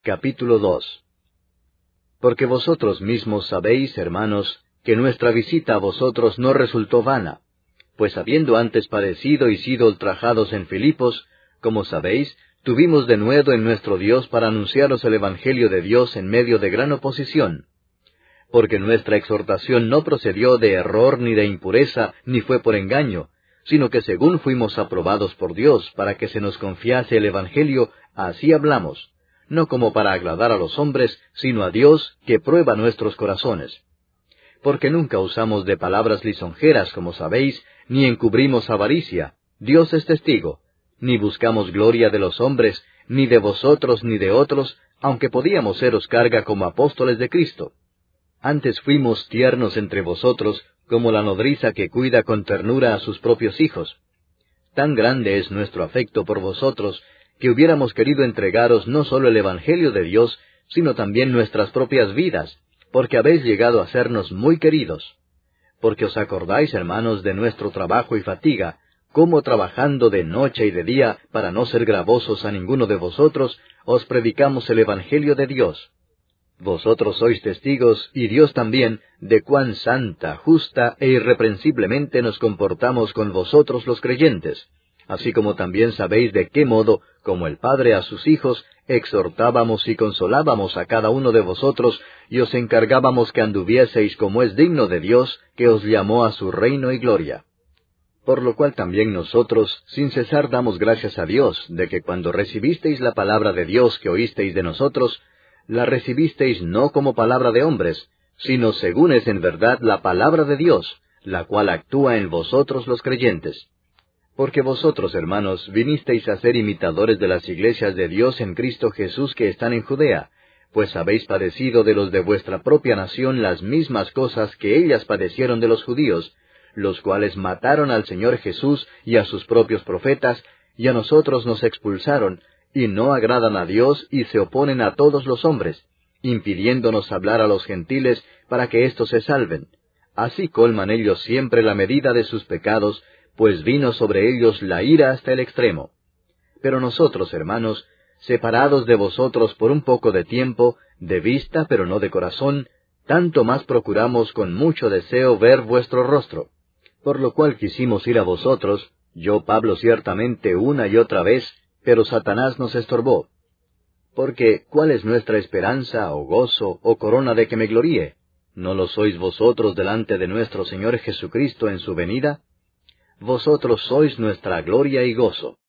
Capítulo 2. Porque vosotros mismos sabéis, hermanos, que nuestra visita a vosotros no resultó vana, pues habiendo antes padecido y sido ultrajados en Filipos, como sabéis, tuvimos denuedo en nuestro Dios para anunciaros el Evangelio de Dios en medio de gran oposición. Porque nuestra exhortación no procedió de error ni de impureza, ni fue por engaño, sino que según fuimos aprobados por Dios para que se nos confiase el Evangelio, así hablamos, no como para agradar a los hombres, sino a Dios, que prueba nuestros corazones. Porque nunca usamos de palabras lisonjeras, como sabéis, ni encubrimos avaricia, Dios es testigo, ni buscamos gloria de los hombres, ni de vosotros ni de otros, aunque podíamos seros carga como apóstoles de Cristo. Antes fuimos tiernos entre vosotros, como la nodriza que cuida con ternura a sus propios hijos. Tan grande es nuestro afecto por vosotros, que hubiéramos querido entregaros no solo el Evangelio de Dios, sino también nuestras propias vidas, porque habéis llegado a sernos muy queridos. Porque os acordáis, hermanos, de nuestro trabajo y fatiga, cómo trabajando de noche y de día, para no ser gravosos a ninguno de vosotros, os predicamos el Evangelio de Dios. Vosotros sois testigos, y Dios también, de cuán santa, justa e irreprensiblemente nos comportamos con vosotros los creyentes, así como también sabéis de qué modo, como el Padre a sus hijos, exhortábamos y consolábamos a cada uno de vosotros, y os encargábamos que anduvieseis como es digno de Dios, que os llamó a su reino y gloria. Por lo cual también nosotros, sin cesar, damos gracias a Dios, de que cuando recibisteis la palabra de Dios que oísteis de nosotros, la recibisteis no como palabra de hombres, sino según es en verdad la palabra de Dios, la cual actúa en vosotros los creyentes. Porque vosotros, hermanos, vinisteis a ser imitadores de las iglesias de Dios en Cristo Jesús que están en Judea, pues habéis padecido de los de vuestra propia nación las mismas cosas que ellas padecieron de los judíos, los cuales mataron al Señor Jesús y a sus propios profetas, y a nosotros nos expulsaron, y no agradan a Dios y se oponen a todos los hombres, impidiéndonos hablar a los gentiles para que éstos se salven. Así colman ellos siempre la medida de sus pecados, pues vino sobre ellos la ira hasta el extremo. Pero nosotros, hermanos, separados de vosotros por un poco de tiempo, de vista pero no de corazón, tanto más procuramos con mucho deseo ver vuestro rostro. Por lo cual quisimos ir a vosotros, yo Pablo ciertamente una y otra vez, pero Satanás nos estorbó. Porque, ¿cuál es nuestra esperanza, o gozo, o corona de que me gloríe? ¿No lo sois vosotros delante de nuestro Señor Jesucristo en su venida? Vosotros sois nuestra gloria y gozo.